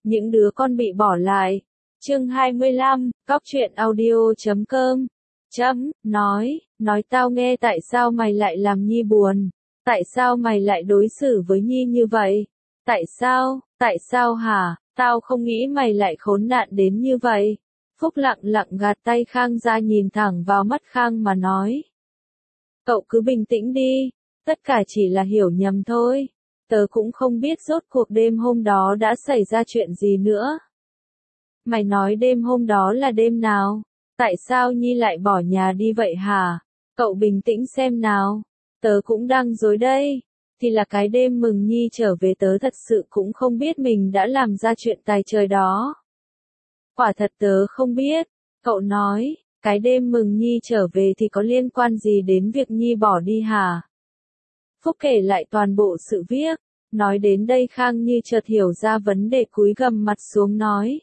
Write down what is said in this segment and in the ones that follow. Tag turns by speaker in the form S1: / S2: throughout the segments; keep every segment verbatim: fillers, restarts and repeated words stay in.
S1: Những đứa con bị bỏ lại. Chương hai mươi lăm, cóc truyện audio chấm com. Chấm, nói, nói tao nghe tại sao mày lại làm Nhi buồn? Tại sao mày lại đối xử với Nhi như vậy? Tại sao, tại sao hả? Tao không nghĩ mày lại khốn nạn đến như vậy. Phúc lặng lặng gạt tay Khang ra nhìn thẳng vào mắt Khang mà nói. Cậu cứ bình tĩnh đi, tất cả chỉ là hiểu nhầm thôi. Tớ cũng không biết rốt cuộc đêm hôm đó đã xảy ra chuyện gì nữa. Mày nói đêm hôm đó là đêm nào? Tại sao Nhi lại bỏ nhà đi vậy hả? Cậu bình tĩnh xem nào. Tớ cũng đang rối đây. Thì là cái đêm mừng Nhi trở về tớ thật sự cũng không biết mình đã làm ra chuyện tài trời đó. Quả thật tớ không biết. Cậu nói, cái đêm mừng Nhi trở về thì có liên quan gì đến việc Nhi bỏ đi hả? Phúc kể lại toàn bộ sự việc. Nói đến đây Khang như chợt hiểu ra vấn đề, cúi gằm mặt xuống nói.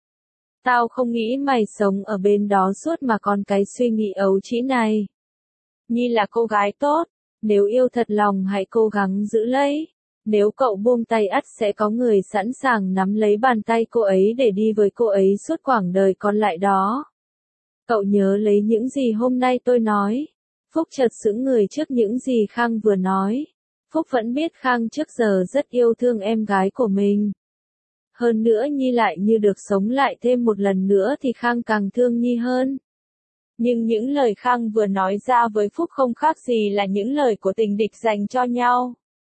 S1: Tao không nghĩ mày sống ở bên đó suốt mà còn cái suy nghĩ ấu trĩ này. Nhi là cô gái tốt, nếu yêu thật lòng hãy cố gắng giữ lấy. Nếu cậu buông tay ắt sẽ có người sẵn sàng nắm lấy bàn tay cô ấy để đi với cô ấy suốt quãng đời còn lại đó. Cậu nhớ lấy những gì hôm nay tôi nói. Phúc chợt sững người trước những gì Khang vừa nói. Phúc vẫn biết Khang trước giờ rất yêu thương em gái của mình. Hơn nữa Nhi lại như được sống lại thêm một lần nữa thì Khang càng thương Nhi hơn. Nhưng những lời Khang vừa nói ra với Phúc không khác gì là những lời của tình địch dành cho nhau.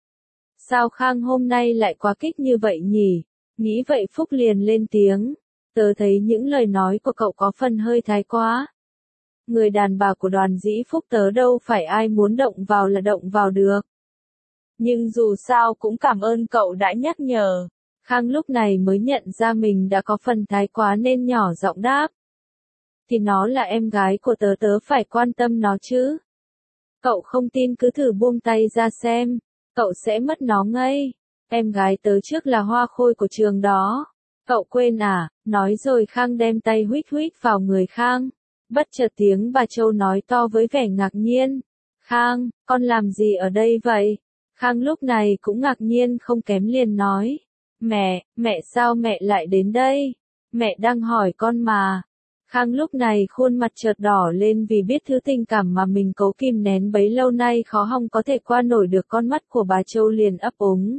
S1: Sao Khang hôm nay lại quá kích như vậy nhỉ? Nghĩ vậy Phúc liền lên tiếng. Tớ thấy những lời nói của cậu có phần hơi thái quá. Người đàn bà của Đoàn Dĩ Phúc tớ đâu phải ai muốn động vào là động vào được. Nhưng dù sao cũng cảm ơn cậu đã nhắc nhở. Khang lúc này mới nhận ra mình đã có phần thái quá nên nhỏ giọng đáp. Thì nó là em gái của tớ, tớ phải quan tâm nó chứ. Cậu không tin cứ thử buông tay ra xem, cậu sẽ mất nó ngay. Em gái tớ trước là hoa khôi của trường đó. Cậu quên à? Nói rồi Khang đem tay huýt huýt vào người Khang. Bất chợt tiếng bà Châu nói to với vẻ ngạc nhiên. Khang, con làm gì ở đây vậy? Khang lúc này cũng ngạc nhiên không kém liền nói. Mẹ, mẹ sao mẹ lại đến đây? Mẹ đang hỏi con mà. Khang lúc này khuôn mặt chợt đỏ lên vì biết thứ tình cảm mà mình cố kìm nén bấy lâu nay khó hòng có thể qua nổi được con mắt của bà Châu, liền ấp úng.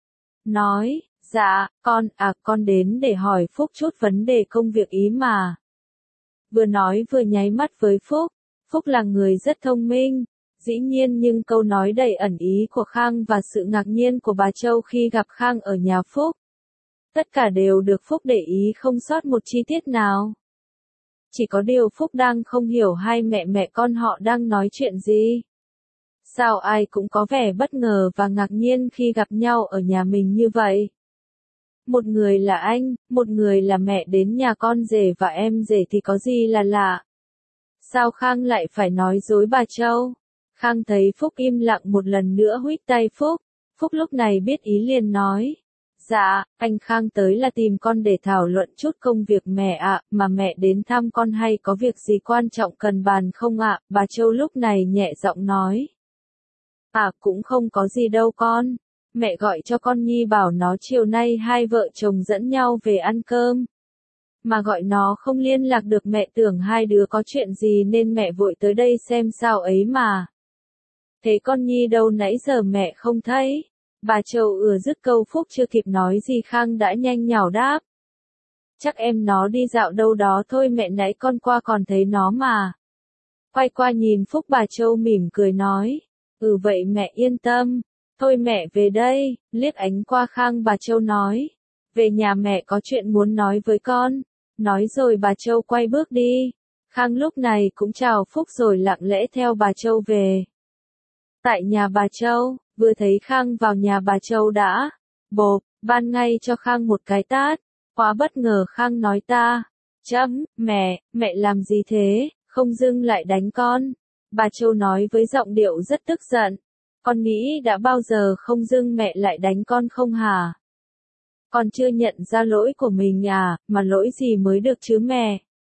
S1: Nói, dạ, con, à con đến để hỏi Phúc chút vấn đề công việc ý mà. Vừa nói vừa nháy mắt với Phúc. Phúc là người rất thông minh. Dĩ nhiên nhưng câu nói đầy ẩn ý của Khang và sự ngạc nhiên của bà Châu khi gặp Khang ở nhà Phúc. Tất cả đều được Phúc để ý không sót một chi tiết nào. Chỉ có điều Phúc đang không hiểu hai mẹ mẹ con họ đang nói chuyện gì. Sao ai cũng có vẻ bất ngờ và ngạc nhiên khi gặp nhau ở nhà mình như vậy. Một người là anh, một người là mẹ đến nhà con rể và em rể thì có gì là lạ. Sao Khang lại phải nói dối bà Châu? Khang thấy Phúc im lặng một lần nữa huýt tay Phúc. Phúc lúc này biết ý liền nói. Dạ, anh Khang tới là tìm con để thảo luận chút công việc mẹ ạ, mà mẹ đến thăm con hay có việc gì quan trọng cần bàn không ạ? Bà Châu lúc này nhẹ giọng nói. À cũng không có gì đâu con. Mẹ gọi cho con Nhi bảo nó chiều nay hai vợ chồng dẫn nhau về ăn cơm. Mà gọi nó không liên lạc được, mẹ tưởng hai đứa có chuyện gì nên mẹ vội tới đây xem sao ấy mà. Thế con Nhi đâu nãy giờ mẹ không thấy? Bà Châu ừa dứt câu Phúc chưa kịp nói gì Khang đã nhanh nhảu đáp. Chắc em nó đi dạo đâu đó thôi, mẹ nãy con qua còn thấy nó mà. Quay qua nhìn Phúc, bà Châu mỉm cười nói. Ừ vậy mẹ yên tâm. Thôi mẹ về đây. Liếc ánh qua Khang bà Châu nói. Về nhà mẹ có chuyện muốn nói với con. Nói rồi bà Châu quay bước đi. Khang lúc này cũng chào Phúc rồi lặng lẽ theo bà Châu về. Tại nhà bà Châu, vừa thấy Khang vào nhà bà Châu đã bộp ban ngay cho Khang một cái tát. Quá bất ngờ Khang nói ta. Chấm, mẹ, mẹ làm gì thế, không dưng lại đánh con. Bà Châu nói với giọng điệu rất tức giận. Con nghĩ đã bao giờ không dưng mẹ lại đánh con không hả? Con chưa nhận ra lỗi của mình à, mà lỗi gì mới được chứ mẹ?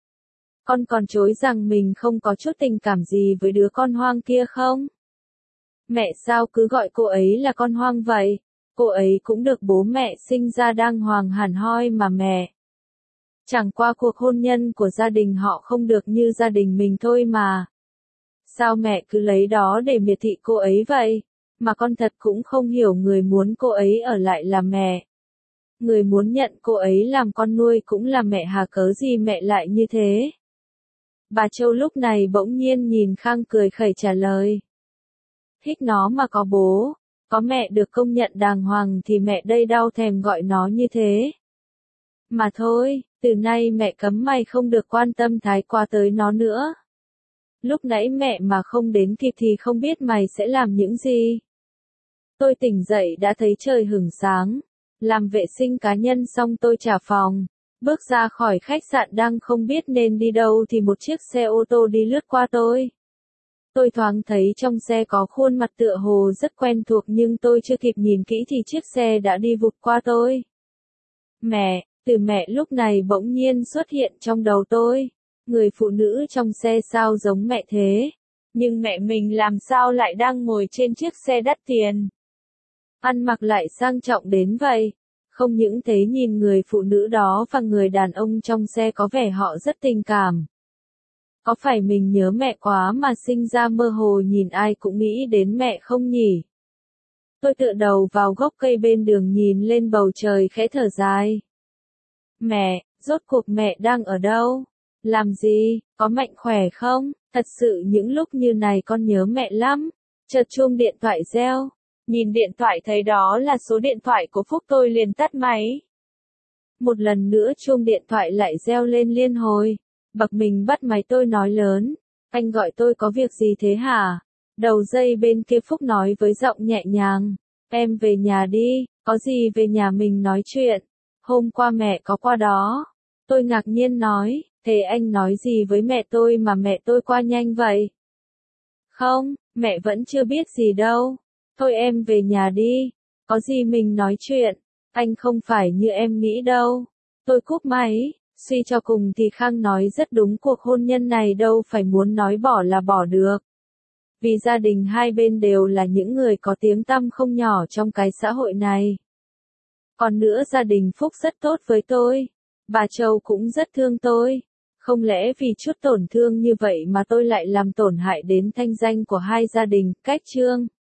S1: Con còn chối rằng mình không có chút tình cảm gì với đứa con hoang kia không? Mẹ sao cứ gọi cô ấy là con hoang vậy? cô ấy cũng được bố mẹ sinh ra đàng hoàng hẳn hoi mà mẹ. Chẳng qua cuộc hôn nhân của gia đình họ không được như gia đình mình thôi mà. Sao mẹ cứ lấy đó để miệt thị cô ấy vậy? Mà con thật cũng không hiểu người muốn cô ấy ở lại là mẹ. Người muốn nhận cô ấy làm con nuôi cũng là mẹ hà, cớ gì mẹ lại như thế? Bà Châu lúc này bỗng nhiên nhìn Khang cười khẩy trả lời. Thích nó mà có bố, có mẹ được công nhận đàng hoàng thì mẹ đây đâu thèm gọi nó như thế. Mà thôi, từ nay mẹ cấm mày không được quan tâm thái quá tới nó nữa. Lúc nãy mẹ mà không đến kịp thì không biết mày sẽ làm những gì. Tôi tỉnh dậy đã thấy trời hửng sáng. Làm vệ sinh cá nhân xong tôi trả phòng. Bước ra khỏi khách sạn đang không biết nên đi đâu thì một chiếc xe ô tô đi lướt qua tôi. Tôi thoáng thấy trong xe có khuôn mặt tựa hồ rất quen thuộc nhưng tôi chưa kịp nhìn kỹ thì chiếc xe đã đi vụt qua tôi. Mẹ, từ mẹ lúc này bỗng nhiên xuất hiện trong đầu tôi. Người phụ nữ trong xe sao giống mẹ thế? Nhưng mẹ mình làm sao lại đang ngồi trên chiếc xe đắt tiền? Ăn mặc lại sang trọng đến vậy. Không những thế nhìn người phụ nữ đó và người đàn ông trong xe có vẻ họ rất tình cảm. Có phải mình nhớ mẹ quá mà sinh ra mơ hồ nhìn ai cũng nghĩ đến mẹ không nhỉ? Tôi tựa đầu vào gốc cây bên đường nhìn lên bầu trời khẽ thở dài. Mẹ, rốt cuộc mẹ đang ở đâu? Làm gì? Có mạnh khỏe không? Thật sự những lúc như này con nhớ mẹ lắm. Chợt chuông điện thoại reo. Nhìn điện thoại thấy đó là số điện thoại của Phúc tôi liền tắt máy. Một lần nữa chuông điện thoại lại reo lên liên hồi. Bực mình bắt máy tôi nói lớn. Anh gọi tôi có việc gì thế hả? Đầu dây bên kia Phúc nói với giọng nhẹ nhàng. Em về nhà đi, có gì về nhà mình nói chuyện. Hôm qua mẹ có qua đó. Tôi ngạc nhiên nói, thế anh nói gì với mẹ tôi mà mẹ tôi qua nhanh vậy? Không, mẹ vẫn chưa biết gì đâu. Thôi em về nhà đi, có gì mình nói chuyện, anh không phải như em nghĩ đâu. Tôi cúp máy, suy cho cùng thì Khang nói rất đúng, cuộc hôn nhân này đâu phải muốn nói bỏ là bỏ được. Vì gia đình hai bên đều là những người có tiếng tăm không nhỏ trong cái xã hội này. Còn nữa gia đình Phúc rất tốt với tôi, bà Châu cũng rất thương tôi. Không lẽ vì chút tổn thương như vậy mà tôi lại làm tổn hại đến thanh danh của hai gia đình? Cách chương